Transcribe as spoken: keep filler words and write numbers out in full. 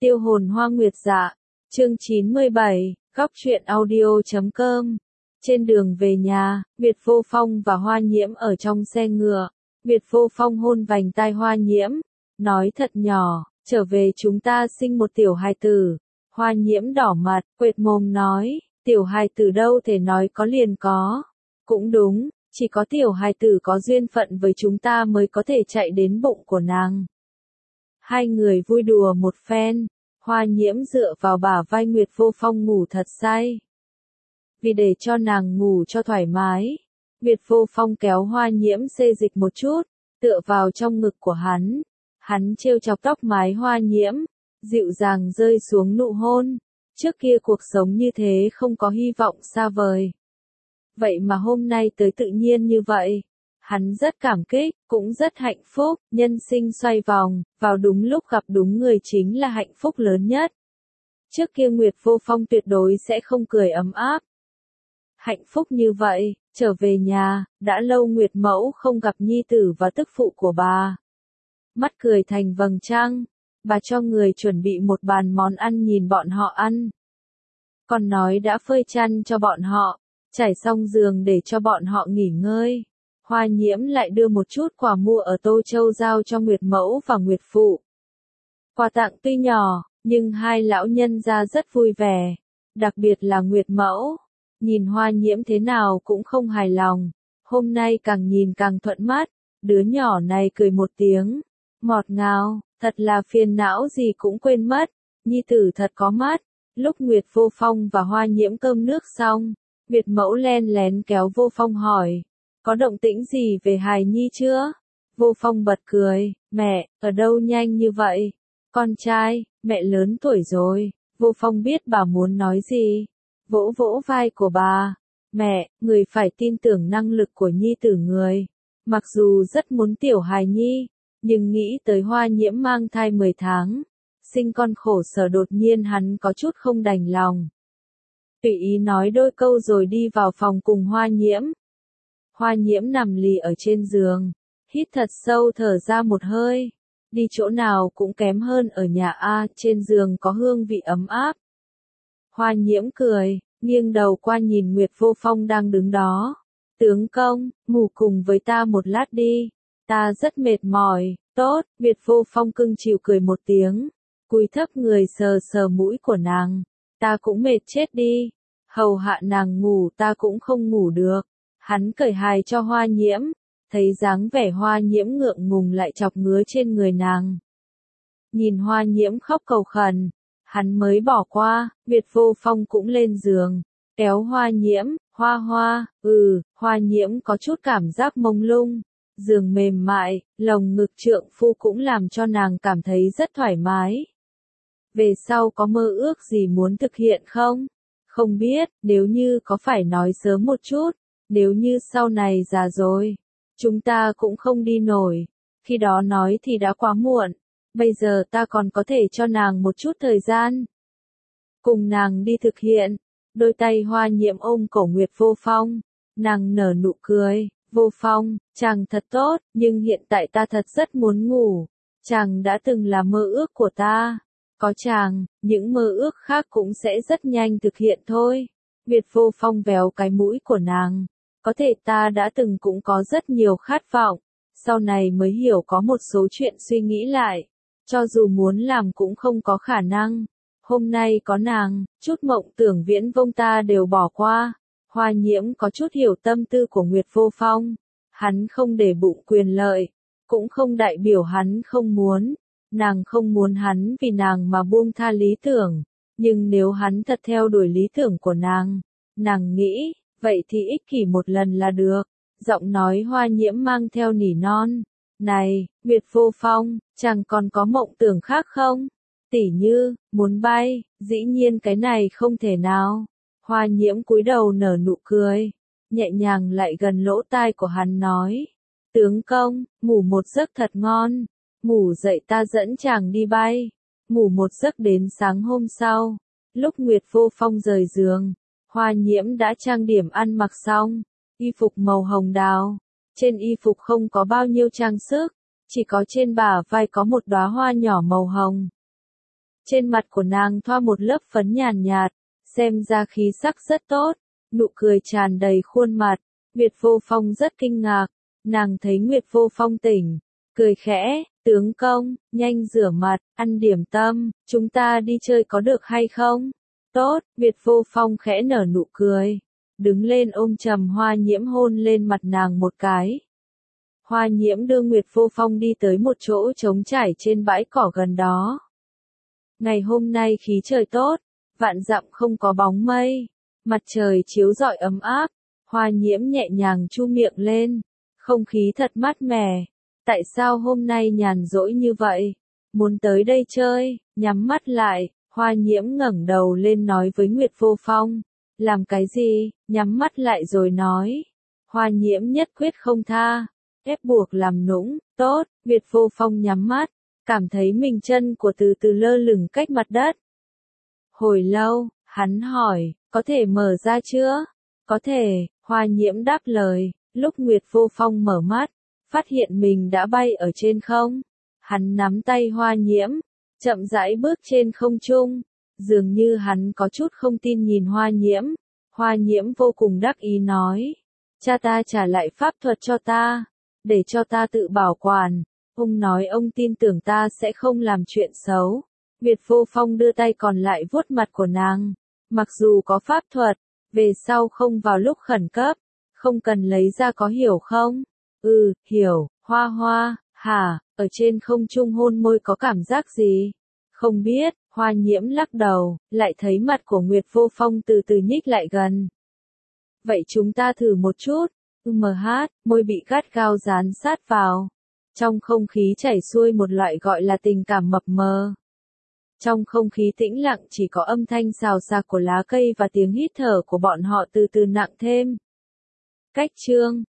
Tiêu hồn hoa nguyệt dạ. Chương chín mươi bảy, góc truyện audio chấm com. Trên đường về nhà, Nguyệt Vô Phong và Hoa Nhiễm ở trong xe ngựa. Nguyệt Vô Phong hôn vành tai Hoa Nhiễm, nói thật nhỏ, trở về chúng ta sinh một tiểu hài tử. Hoa Nhiễm đỏ mặt, quệt mồm nói, tiểu hài tử đâu thể nói có liền có. Cũng đúng, chỉ có tiểu hài tử có duyên phận với chúng ta mới có thể chạy đến bụng của nàng. Hai người vui đùa một phen, Hoa Nhiễm dựa vào bả vai Nguyệt Vô Phong ngủ thật say. Vì để cho nàng ngủ cho thoải mái, Nguyệt Vô Phong kéo Hoa Nhiễm xê dịch một chút, tựa vào trong ngực của hắn. Hắn trêu chọc tóc mái Hoa Nhiễm, dịu dàng rơi xuống nụ hôn. Trước kia cuộc sống như thế không có hy vọng xa vời. Vậy mà hôm nay tới tự nhiên như vậy. Hắn rất cảm kích, cũng rất hạnh phúc, nhân sinh xoay vòng, vào đúng lúc gặp đúng người chính là hạnh phúc lớn nhất. Trước kia Nguyệt Vô Phong tuyệt đối sẽ không cười ấm áp. Hạnh phúc như vậy, trở về nhà, đã lâu Nguyệt Mẫu không gặp nhi tử và tức phụ của bà. Mắt cười thành vầng trăng, bà cho người chuẩn bị một bàn món ăn nhìn bọn họ ăn. Còn nói đã phơi chăn cho bọn họ, trải xong giường để cho bọn họ nghỉ ngơi. Hoa Nhiễm lại đưa một chút quà mua ở Tô Châu giao cho Nguyệt Mẫu và Nguyệt Phụ. Quà tặng tuy nhỏ, nhưng hai lão nhân gia rất vui vẻ, đặc biệt là Nguyệt Mẫu. Nhìn Hoa Nhiễm thế nào cũng không hài lòng, hôm nay càng nhìn càng thuận mắt, đứa nhỏ này cười một tiếng, ngọt ngào, thật là phiền não gì cũng quên mất, nhi tử thật có mắt. Lúc Nguyệt Vô Phong và Hoa Nhiễm cơm nước xong, Nguyệt Mẫu len lén kéo Vô Phong hỏi, có động tĩnh gì về hài nhi chưa? Vô Phong bật cười, mẹ, ở đâu nhanh như vậy? Con trai, mẹ lớn tuổi rồi. Vô Phong biết bà muốn nói gì. Vỗ vỗ vai của bà, mẹ, người phải tin tưởng năng lực của nhi tử người. Mặc dù rất muốn tiểu hài nhi, nhưng nghĩ tới Hoa Nhiễm mang thai mười tháng, sinh con khổ sở đột nhiên hắn có chút không đành lòng. Tùy ý nói đôi câu rồi đi vào phòng cùng Hoa Nhiễm. Hoa Nhiễm nằm lì ở trên giường, hít thật sâu thở ra một hơi. Đi chỗ nào cũng kém hơn ở nhà A, trên giường có hương vị ấm áp. Hoa Nhiễm cười, nghiêng đầu qua nhìn Nguyệt Vô Phong đang đứng đó. Tướng công, ngủ cùng với ta một lát đi. Ta rất mệt mỏi. Tốt, Nguyệt Vô Phong cưng chiều cười một tiếng. Cúi thấp người sờ sờ mũi của nàng. Ta cũng mệt chết đi. Hầu hạ nàng ngủ ta cũng không ngủ được. Hắn cởi hài cho Hoa Nhiễm. Thấy dáng vẻ Hoa Nhiễm ngượng ngùng lại chọc ngứa trên người nàng. Nhìn Hoa Nhiễm khóc cầu khẩn. Hắn mới bỏ qua, Nguyệt Vô Phong cũng lên giường, kéo Hoa Nhiễm, hoa hoa, ừ, Hoa Nhiễm có chút cảm giác mông lung, giường mềm mại, lồng ngực trượng phu cũng làm cho nàng cảm thấy rất thoải mái. Về sau có mơ ước gì muốn thực hiện không? Không biết, nếu như có phải nói sớm một chút, nếu như sau này già rồi, chúng ta cũng không đi nổi, khi đó nói thì đã quá muộn. Bây giờ ta còn có thể cho nàng một chút thời gian. Cùng nàng đi thực hiện. Đôi tay Hoa Nhiễm ôm cổ Nguyệt Vô Phong. Nàng nở nụ cười. Vô Phong, chàng thật tốt, nhưng hiện tại ta thật rất muốn ngủ. Chàng đã từng là mơ ước của ta. Có chàng, những mơ ước khác cũng sẽ rất nhanh thực hiện thôi. Nguyệt Vô Phong véo cái mũi của nàng. Có thể ta đã từng cũng có rất nhiều khát vọng. Sau này mới hiểu có một số chuyện suy nghĩ lại. Cho dù muốn làm cũng không có khả năng. Hôm nay có nàng, chút mộng tưởng viễn vông ta đều bỏ qua. Hoa Nhiễm có chút hiểu tâm tư của Nguyệt Vô Phong. Hắn không để bụng quyền lợi. Cũng không đại biểu hắn không muốn. Nàng không muốn hắn vì nàng mà buông tha lý tưởng. Nhưng nếu hắn thật theo đuổi lý tưởng của nàng, nàng nghĩ, vậy thì ích kỷ một lần là được. Giọng nói Hoa Nhiễm mang theo nỉ non. Này, Nguyệt Vô Phong, chàng còn có mộng tưởng khác không? Tỉ như, muốn bay, dĩ nhiên cái này không thể nào. Hoa Nhiễm cúi đầu nở nụ cười, nhẹ nhàng lại gần lỗ tai của hắn nói. Tướng công, ngủ một giấc thật ngon, ngủ dậy ta dẫn chàng đi bay. Ngủ một giấc đến sáng hôm sau, lúc Nguyệt Vô Phong rời giường, Hoa Nhiễm đã trang điểm ăn mặc xong, y phục màu hồng đào. Trên y phục không có bao nhiêu trang sức, chỉ có trên bả vai có một đóa hoa nhỏ màu hồng. Trên mặt của nàng thoa một lớp phấn nhàn nhạt, xem ra khí sắc rất tốt, nụ cười tràn đầy khuôn mặt. Nguyệt Vô Phong rất kinh ngạc, nàng thấy Nguyệt Vô Phong tỉnh, cười khẽ, tướng công, nhanh rửa mặt, ăn điểm tâm, chúng ta đi chơi có được hay không? Tốt, Nguyệt Vô Phong khẽ nở nụ cười, đứng lên ôm chầm Hoa Nhiễm hôn lên mặt nàng một cái. Hoa Nhiễm đưa Nguyệt Vô Phong đi tới một chỗ trống trải trên bãi cỏ gần đó. Ngày hôm nay khí trời tốt, vạn dặm không có bóng mây, mặt trời chiếu rọi ấm áp, Hoa Nhiễm nhẹ nhàng chu miệng lên, không khí thật mát mẻ. Tại sao hôm nay nhàn rỗi như vậy? Muốn tới đây chơi, nhắm mắt lại, Hoa Nhiễm ngẩng đầu lên nói với Nguyệt Vô Phong. Làm cái gì? Nhắm mắt lại rồi nói. Hoa Nhiễm nhất quyết không tha, ép buộc làm nũng, tốt, Nguyệt Vô Phong nhắm mắt, cảm thấy mình chân của từ từ lơ lửng cách mặt đất. Hồi lâu, hắn hỏi, có thể mở ra chưa? Có thể, Hoa Nhiễm đáp lời, lúc Nguyệt Vô Phong mở mắt, phát hiện mình đã bay ở trên không. Hắn nắm tay Hoa Nhiễm, chậm rãi bước trên không trung, dường như hắn có chút không tin nhìn Hoa Nhiễm. Hoa Nhiễm vô cùng đắc ý nói, cha ta trả lại pháp thuật cho ta, để cho ta tự bảo quản. Ông nói ông tin tưởng ta sẽ không làm chuyện xấu. Nguyệt Vô Phong đưa tay còn lại vuốt mặt của nàng. Mặc dù có pháp thuật, về sau không vào lúc khẩn cấp, không cần lấy ra có hiểu không? Ừ, hiểu, Hoa Hoa, hả, ở trên không trung hôn môi có cảm giác gì? Không biết, Hoa Nhiễm lắc đầu, lại thấy mặt của Nguyệt Vô Phong từ từ nhích lại gần. Vậy chúng ta thử một chút. Ừm hát, môi bị gắt gao dán sát vào. Trong không khí chảy xuôi một loại gọi là tình cảm mập mờ. Trong không khí tĩnh lặng chỉ có âm thanh xào xạc của lá cây và tiếng hít thở của bọn họ từ từ nặng thêm. Cách chương